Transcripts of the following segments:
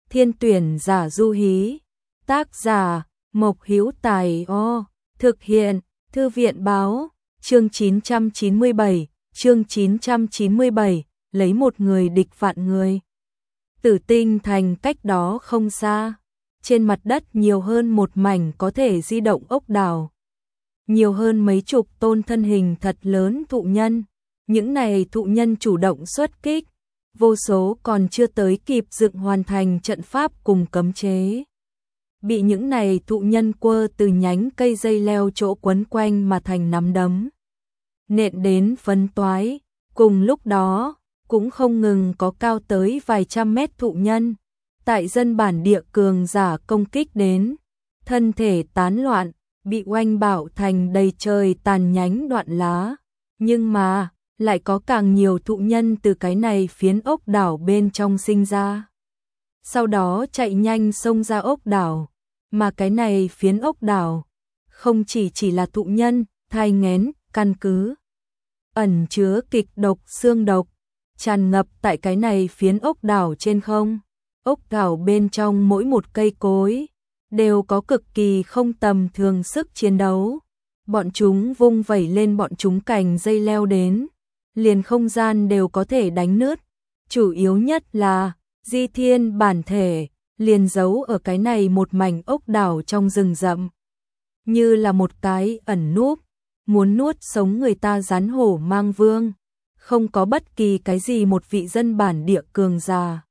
Thiên tuyển giả du hí. Tác giả Mộc Hữu Tài. Thực hiện Thư viện báo. Chương 997, lấy một người địch vạn người. Tử Tinh Thành cách đó không xa. Trên mặt đất nhiều hơn một mảnh có thể di động ốc đảo. Nhiều hơn mấy chục tôn thân hình thật lớn thụ nhân. Những này thụ nhân chủ động xuất kích. Vô số còn chưa tới kịp dựng hoàn thành trận pháp cùng cấm chế. Bị những này thụ nhân quơ từ nhánh cây dây leo chỗ quấn quanh mà thành nắm đấm. Nện đến phấn toái. Cùng lúc đó, cũng không ngừng có cao tới vài trăm mét thụ nhân. Tại dân bản địa cường giả công kích đến. Thân thể tán loạn, bị oanh bạo thành đầy trời tàn nhánh đoạn lá. Nhưng mà, lại có càng nhiều thụ nhân từ cái này phiến ốc đảo bên trong sinh ra. Sau đó chạy nhanh xông ra ốc đảo. Mà cái này phiến ốc đảo, không chỉ là thụ nhân, thai nghén, căn cứ. Ẩn chứa kịch độc xương độc, tràn ngập tại cái này phiến ốc đảo trên không. Ốc đảo bên trong mỗi một cây cối, đều có cực kỳ không tầm thường sức chiến đấu. Bọn chúng vung vẩy lên bọn chúng cành dây leo đến, liền không gian đều có thể đánh nứt. Chủ yếu nhất là, Di Thiên bản thể, liền giấu ở cái này một mảnh ốc đảo trong rừng rậm. Như là một cái ẩn núp, muốn nuốt sống người ta rắn hổ mang vương. Không có bất kỳ cái gì một vị dân bản địa cường giả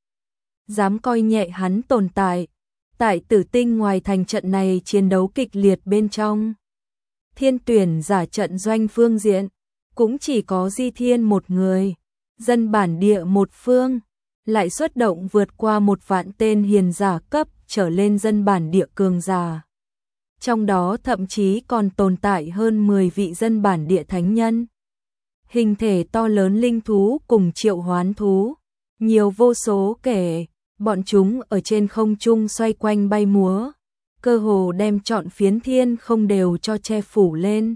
dám coi nhẹ hắn tồn tại. Tại Tử Tinh ngoài thành trận này chiến đấu kịch liệt bên trong. Thiên tuyển giả trận doanh phương diện, cũng chỉ có Di Thiên một người. Dân bản địa một phương, lại xuất động vượt qua 1.000 tên hiền giả cấp trở lên dân bản địa cường giả. Trong đó thậm chí còn tồn tại hơn 10 vị dân bản địa thánh nhân. Hình thể to lớn linh thú cùng triệu hoán thú, nhiều vô số kể, bọn chúng ở trên không trung xoay quanh bay múa, cơ hồ đem trọn phiến thiên không đều cho che phủ lên.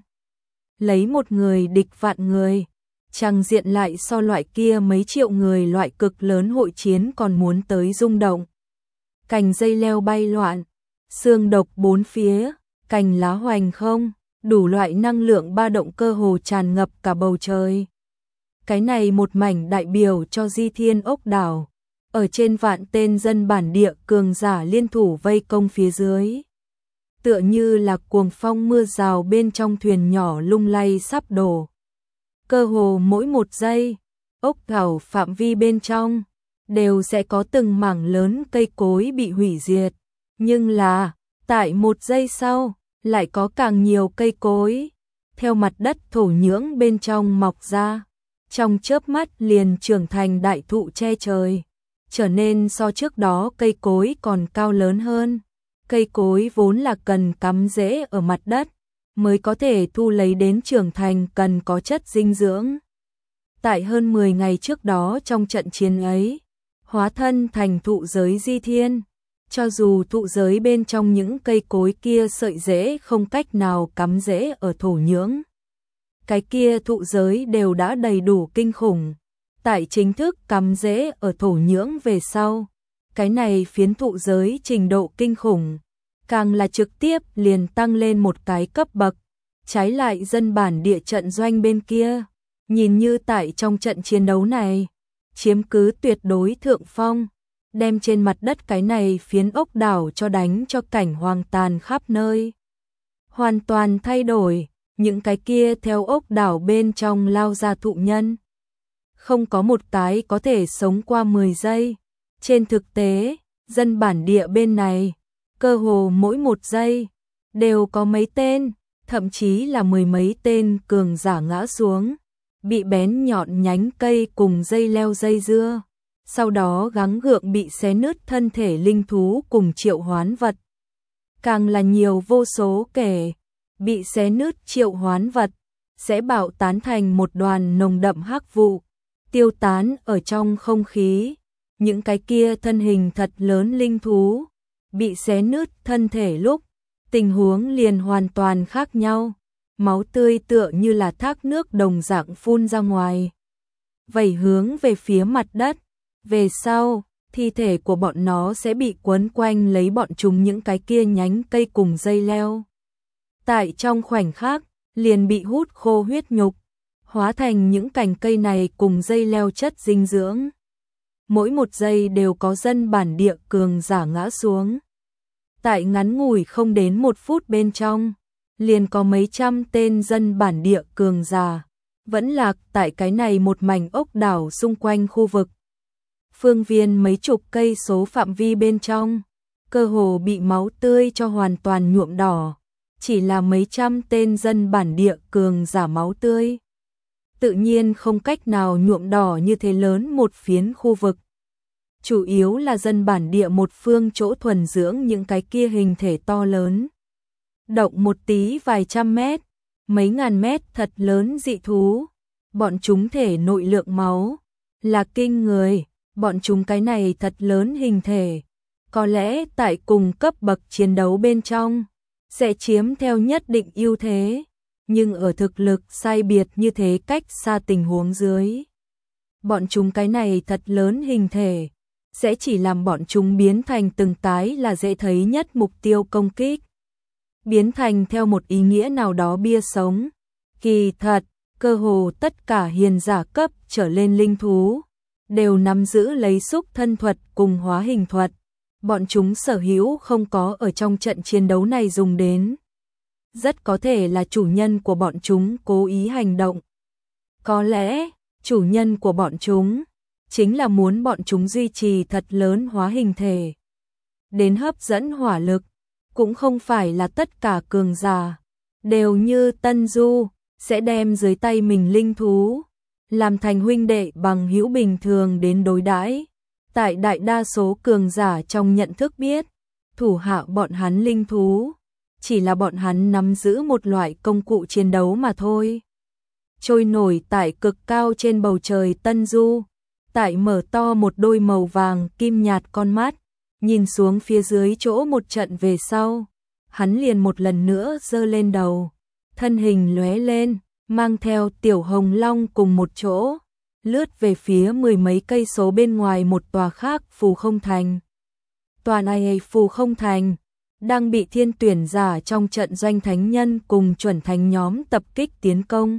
Lấy một người địch vạn người, chẳng diện lại so loại kia mấy triệu người loại cực lớn hội chiến còn muốn tới rung động. Cành dây leo bay loạn, xương độc bốn phía, cành lá hoành không, đủ loại năng lượng ba động cơ hồ tràn ngập cả bầu trời. Cái này một mảnh đại biểu cho Di Thiên ốc đảo, ở trên vạn tên dân bản địa cường giả liên thủ vây công phía dưới. Tựa như là cuồng phong mưa rào bên trong thuyền nhỏ lung lay sắp đổ. Cơ hồ mỗi một giây, ốc đảo phạm vi bên trong, đều sẽ có từng mảng lớn cây cối bị hủy diệt. Nhưng là, tại một giây sau, lại có càng nhiều cây cối, theo mặt đất thổ nhưỡng bên trong mọc ra. Trong chớp mắt liền trưởng thành đại thụ che trời, trở nên so trước đó cây cối còn cao lớn hơn. Cây cối vốn là cần cắm rễ ở mặt đất, mới có thể thu lấy đến trưởng thành cần có chất dinh dưỡng. Tại hơn 10 ngày trước đó trong trận chiến ấy, hóa thân thành thụ giới Di Thiên. Cho dù thụ giới bên trong những cây cối kia sợi rễ không cách nào cắm rễ ở thổ nhưỡng, cái kia thụ giới đều đã đầy đủ kinh khủng. Tại chính thức cắm rễ ở thổ nhưỡng về sau, cái này phiến thụ giới trình độ kinh khủng, càng là trực tiếp liền tăng lên một cái cấp bậc. Trái lại dân bản địa trận doanh bên kia, nhìn như tại trong trận chiến đấu này, chiếm cứ tuyệt đối thượng phong, đem trên mặt đất cái này phiến ốc đảo cho đánh cho cảnh hoang tàn khắp nơi. Hoàn toàn thay đổi, những cái kia theo ốc đảo bên trong lao ra thụ nhân. Không có một cái có thể sống qua 10 giây. Trên thực tế, dân bản địa bên này, cơ hồ mỗi một giây, đều có mấy tên, thậm chí là 10 mấy tên cường giả ngã xuống, bị bén nhọn nhánh cây cùng dây leo dây dưa. Sau đó gắng gượng bị xé nứt thân thể linh thú cùng triệu hoán vật. Càng là nhiều vô số kể, bị xé nứt triệu hoán vật, sẽ bạo tán thành một đoàn nồng đậm hắc vụ, tiêu tán ở trong không khí. Những cái kia thân hình thật lớn linh thú, bị xé nứt thân thể lúc, tình huống liền hoàn toàn khác nhau. Máu tươi tựa như là thác nước đồng dạng phun ra ngoài, vẩy hướng về phía mặt đất. Về sau, thi thể của bọn nó sẽ bị quấn quanh lấy bọn chúng những cái kia nhánh cây cùng dây leo. Tại trong khoảnh khắc, liền bị hút khô huyết nhục, hóa thành những cành cây này cùng dây leo chất dinh dưỡng. Mỗi một giây đều có dân bản địa cường giả ngã xuống. Tại ngắn ngủi không đến 1 phút bên trong, liền có mấy trăm tên dân bản địa cường giả vẫn lạc tại cái này một mảnh ốc đảo xung quanh khu vực. Phương viên mấy chục cây số phạm vi bên trong, cơ hồ bị máu tươi cho hoàn toàn nhuộm đỏ, chỉ là mấy trăm tên dân bản địa cường giả máu tươi. Tự nhiên không cách nào nhuộm đỏ như thế lớn một phiến khu vực. Chủ yếu là dân bản địa một phương chỗ thuần dưỡng những cái kia hình thể to lớn. Động một tí vài trăm mét, mấy ngàn mét thật lớn dị thú. Bọn chúng thể nội lượng máu là kinh người, bọn chúng cái này thật lớn hình thể. Có lẽ tại cùng cấp bậc chiến đấu bên trong, sẽ chiếm theo nhất định ưu thế. Nhưng ở thực lực sai biệt như thế cách xa tình huống dưới. Bọn chúng cái này thật lớn hình thể, sẽ chỉ làm bọn chúng biến thành từng cái là dễ thấy nhất mục tiêu công kích. Biến thành theo một ý nghĩa nào đó bia sống. Kỳ thật, cơ hồ tất cả hiền giả cấp trở lên linh thú, đều nắm giữ lấy xúc thân thuật cùng hóa hình thuật. Bọn chúng sở hữu không có ở trong trận chiến đấu này dùng đến. Rất có thể là chủ nhân của bọn chúng cố ý hành động. Có lẽ, chủ nhân của bọn chúng chính là muốn bọn chúng duy trì thật lớn hóa hình thể. Đến hấp dẫn hỏa lực, cũng không phải là tất cả cường giả đều như Tân Du sẽ đem dưới tay mình linh thú làm thành huynh đệ bằng hữu bình thường đến đối đãi. Tại đại đa số cường giả trong nhận thức biết, thủ hạ bọn hắn linh thú chỉ là bọn hắn nắm giữ một loại công cụ chiến đấu mà thôi. Trôi nổi tại cực cao trên bầu trời Tân Du, tại mở to một đôi màu vàng kim nhạt con mắt, nhìn xuống phía dưới chỗ một trận về sau, hắn liền một lần nữa giơ lên đầu, thân hình lóe lên, mang theo Tiểu Hồng Long cùng một chỗ, lướt về phía 10 mấy cây số bên ngoài một tòa khác Phù Không Thành. Tòa này Phù Không Thành đang bị thiên tuyển giả trong trận doanh thánh nhân cùng chuẩn thánh nhóm tập kích tiến công.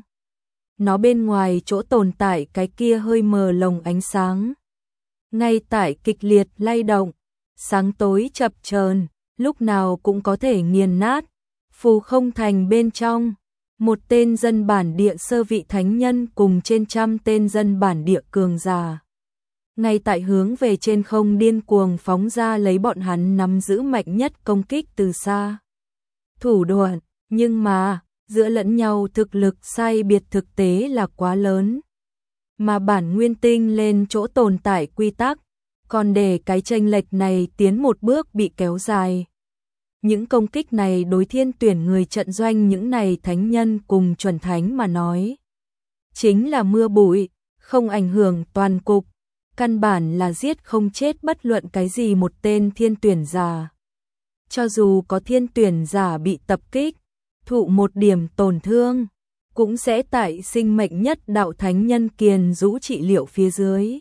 Nó bên ngoài chỗ tồn tại cái kia hơi mờ lồng ánh sáng. Ngay tại kịch liệt lay động, sáng tối chập chờn, lúc nào cũng có thể nghiền nát. Phù Không Thành bên trong, một tên dân bản địa sơ vị thánh nhân cùng trên trăm tên dân bản địa cường giả. Ngay tại hướng về trên không điên cuồng phóng ra lấy bọn hắn nắm giữ mạnh nhất công kích từ xa. Thủ đoạn, nhưng mà, giữa lẫn nhau thực lực sai biệt thực tế là quá lớn. Mà bản nguyên tinh lên chỗ tồn tại quy tắc, còn để cái chênh lệch này tiến một bước bị kéo dài. Những công kích này đối thiên tuyển người trận doanh những này thánh nhân cùng chuẩn thánh mà nói. Chính là mưa bụi, không ảnh hưởng toàn cục. Căn bản là giết không chết bất luận cái gì một tên thiên tuyển giả. Cho dù có thiên tuyển giả bị tập kích, thụ một điểm tổn thương, cũng sẽ tại sinh mệnh nhất đạo thánh nhân kiền rũ trị liệu phía dưới.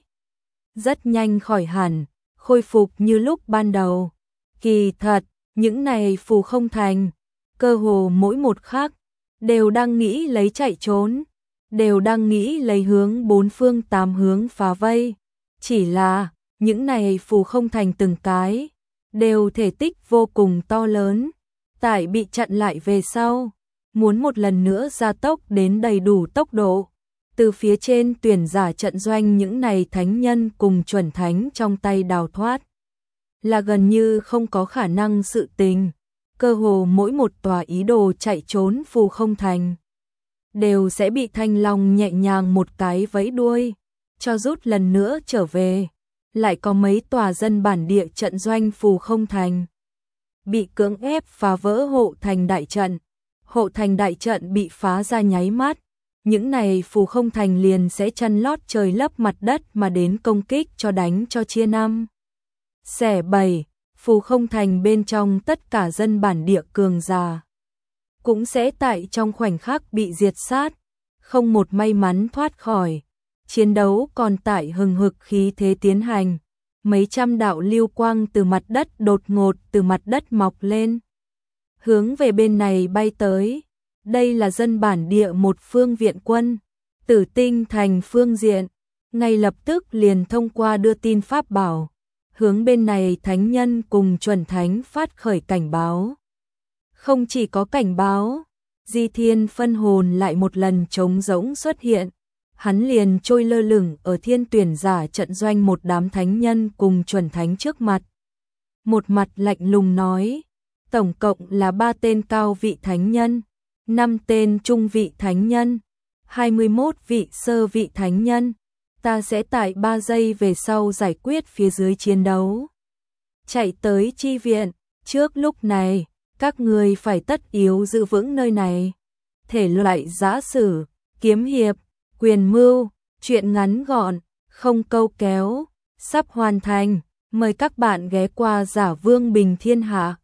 Rất nhanh khỏi hẳn, khôi phục như lúc ban đầu. Kỳ thật, những này Phù Không Thành, cơ hồ mỗi một khắc, đều đang nghĩ lấy chạy trốn, đều đang nghĩ lấy hướng bốn phương tám hướng phá vây. Chỉ là, những này Phù Không Thành từng cái, đều thể tích vô cùng to lớn, tại bị chặn lại về sau, muốn một lần nữa gia tốc đến đầy đủ tốc độ, từ phía trên tuyển giả trận doanh những này thánh nhân cùng chuẩn thánh trong tay đào thoát. Là gần như không có khả năng sự tình, cơ hồ mỗi một tòa ý đồ chạy trốn Phù Không Thành, đều sẽ bị Thanh Long nhẹ nhàng một cái vẫy đuôi, cho rút lần nữa trở về. Lại có mấy tòa dân bản địa trận doanh Phù Không Thành bị cưỡng ép phá vỡ hộ thành đại trận. Hộ thành đại trận bị phá ra nháy mắt, những này Phù Không Thành liền sẽ chăn lót trời lấp mặt đất mà đến công kích cho đánh cho chia năm xẻ bảy. Phù Không Thành bên trong tất cả dân bản địa cường giả cũng sẽ tại trong khoảnh khắc bị diệt sát, không một may mắn thoát khỏi. Chiến đấu còn tại hừng hực khí thế tiến hành, mấy trăm đạo lưu quang từ mặt đất đột ngột từ mặt đất mọc lên, hướng về bên này bay tới. Đây là dân bản địa một phương viện quân, Tử Tinh thành phương diện, ngay lập tức liền thông qua đưa tin pháp bảo, hướng bên này thánh nhân cùng chuẩn thánh phát khởi cảnh báo. Không chỉ có cảnh báo, Di Thiên phân hồn lại một lần trống rỗng xuất hiện, hắn liền trôi lơ lửng ở thiên tuyển giả trận doanh một đám thánh nhân cùng chuẩn thánh trước mặt. Một mặt lạnh lùng nói, tổng cộng là 3 tên cao vị thánh nhân, 5 tên trung vị thánh nhân, 21 vị sơ vị thánh nhân, ta sẽ tại 3 giây về sau giải quyết phía dưới chiến đấu. Chạy tới chi viện, trước lúc này, các người phải tất yếu giữ vững nơi này. Thể loại giã sử, kiếm hiệp, quyền mưu, truyện ngắn gọn, không câu kéo, sắp hoàn thành. Mời các bạn ghé qua Giả Vương Bình Thiên Hạ.